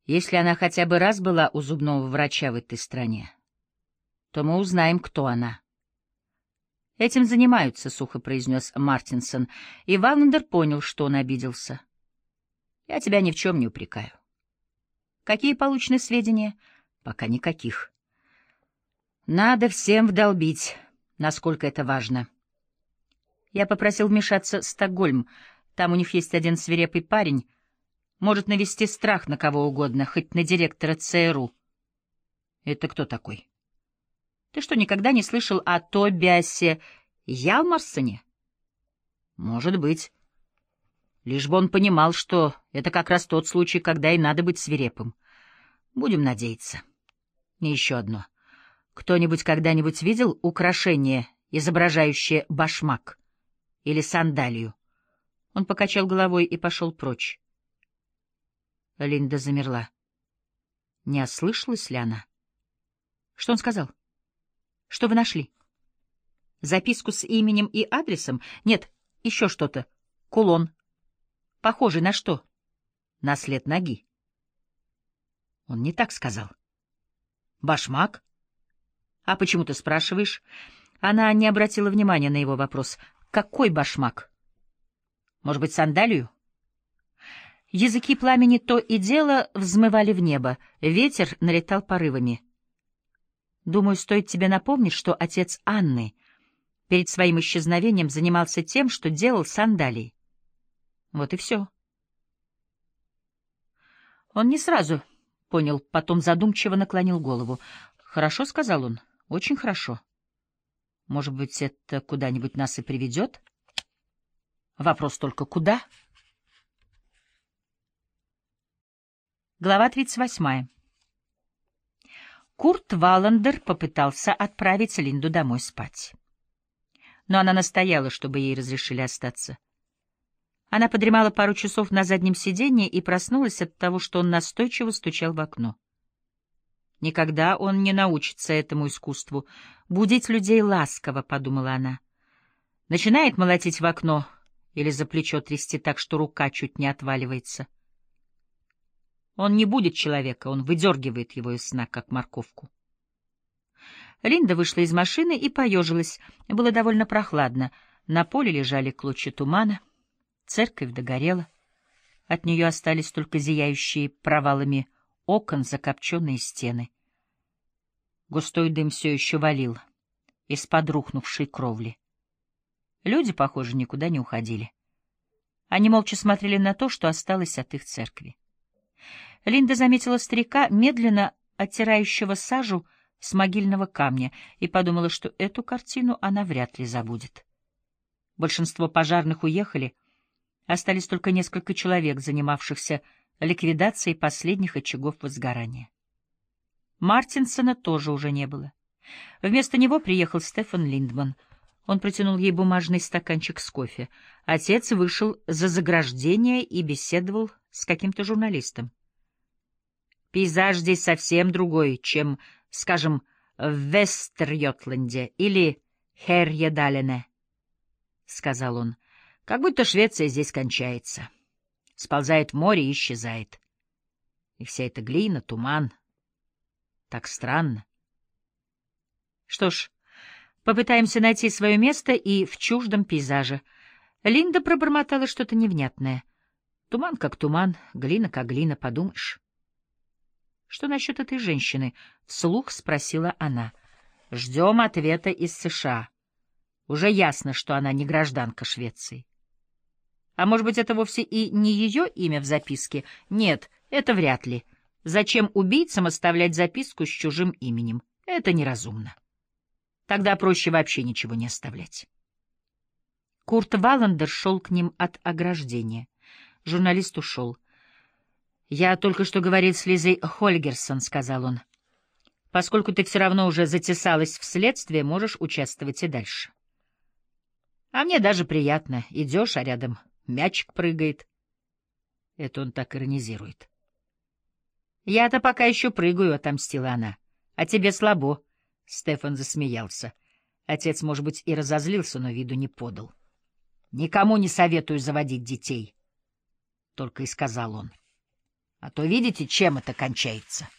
Если она хотя бы раз была у зубного врача в этой стране, то мы узнаем, кто она. «Этим занимаются», — сухо произнес Мартинсон, и Валлендер понял, что он обиделся. «Я тебя ни в чем не упрекаю». «Какие получены сведения?» «Пока никаких». «Надо всем вдолбить, насколько это важно». Я попросил вмешаться Стокгольм. Там у них есть один свирепый парень, может навести страх на кого угодно, хоть на директора ЦРУ. Это кто такой? Ты что, никогда не слышал о Тобиасе Ялмарсоне? Может быть. Лишь бы он понимал, что это как раз тот случай, когда и надо быть свирепым. Будем надеяться. И еще одно. Кто-нибудь когда-нибудь видел украшение, изображающее башмак или сандалию? Он покачал головой и пошел прочь. Линда замерла. Не ослышалась ли она? Что он сказал? Что вы нашли? Записку с именем и адресом? Нет, еще что-то. Кулон. Похожий на что? На след ноги. Он не так сказал. Башмак? А почему ты спрашиваешь? Она не обратила внимания на его вопрос. Какой башмак? Может быть, сандалию? Языки пламени то и дело взмывали в небо, ветер налетал порывами. Думаю, стоит тебе напомнить, что отец Анны перед своим исчезновением занимался тем, что делал сандалии. Вот и все. Он не сразу понял, потом задумчиво наклонил голову. «Хорошо», — сказал он, — «очень хорошо. Может быть, это куда-нибудь нас и приведет? Вопрос только куда?» Глава 38. Курт Валлендер попытался отправить Линду домой спать. Но она настояла, чтобы ей разрешили остаться. Она подремала пару часов на заднем сиденье и проснулась от того, что он настойчиво стучал в окно. «Никогда он не научится этому искусству. Будить людей ласково», — подумала она. Начинает молотить в окно или за плечо трясти так, что рука чуть не отваливается. Он не будет человека, он выдергивает его из сна, как морковку. Линда вышла из машины и поежилась. Было довольно прохладно. На поле лежали клочья тумана. Церковь догорела. От нее остались только зияющие провалами окон закопченные стены. Густой дым все еще валил из-под рухнувшей кровли. Люди, похоже, никуда не уходили. Они молча смотрели на то, что осталось от их церкви. Линда заметила старика, медленно оттирающего сажу с могильного камня, и подумала, что эту картину она вряд ли забудет. Большинство пожарных уехали, остались только несколько человек, занимавшихся ликвидацией последних очагов возгорания. Мартинсона тоже уже не было. Вместо него приехал Стефан Линдман. Он протянул ей бумажный стаканчик с кофе. Отец вышел за заграждение и беседовал с каким-то журналистом. Пейзаж здесь совсем другой, чем, скажем, в Вестерйотланде или Херьедалине, — сказал он. Как будто Швеция здесь кончается. Сползает в море и исчезает. И вся эта глина, туман. Так странно. Что ж, попытаемся найти свое место и в чуждом пейзаже. Линда пробормотала что-то невнятное. Туман как туман, глина как глина, подумаешь. «Что насчет этой женщины?» — вслух спросила она. «Ждем ответа из США. Уже ясно, что она не гражданка Швеции». «А может быть, это вовсе и не ее имя в записке?» «Нет, это вряд ли. Зачем убийцам оставлять записку с чужим именем? Это неразумно. Тогда проще вообще ничего не оставлять». Курт Валлендер шел к ним от ограждения. Журналист ушел. «Я только что говорил с Лизой Хольгерсон», — сказал он. «Поскольку ты все равно уже затесалась в следствие, можешь участвовать и дальше». «А мне даже приятно. Идешь, а рядом мячик прыгает». Это он так иронизирует. «Я-то пока еще прыгаю», — отомстила она. «А тебе слабо», — Стефан засмеялся. Отец, может быть, и разозлился, но виду не подал. «Никому не советую заводить детей», — только и сказал он. А то видите, чем это кончается.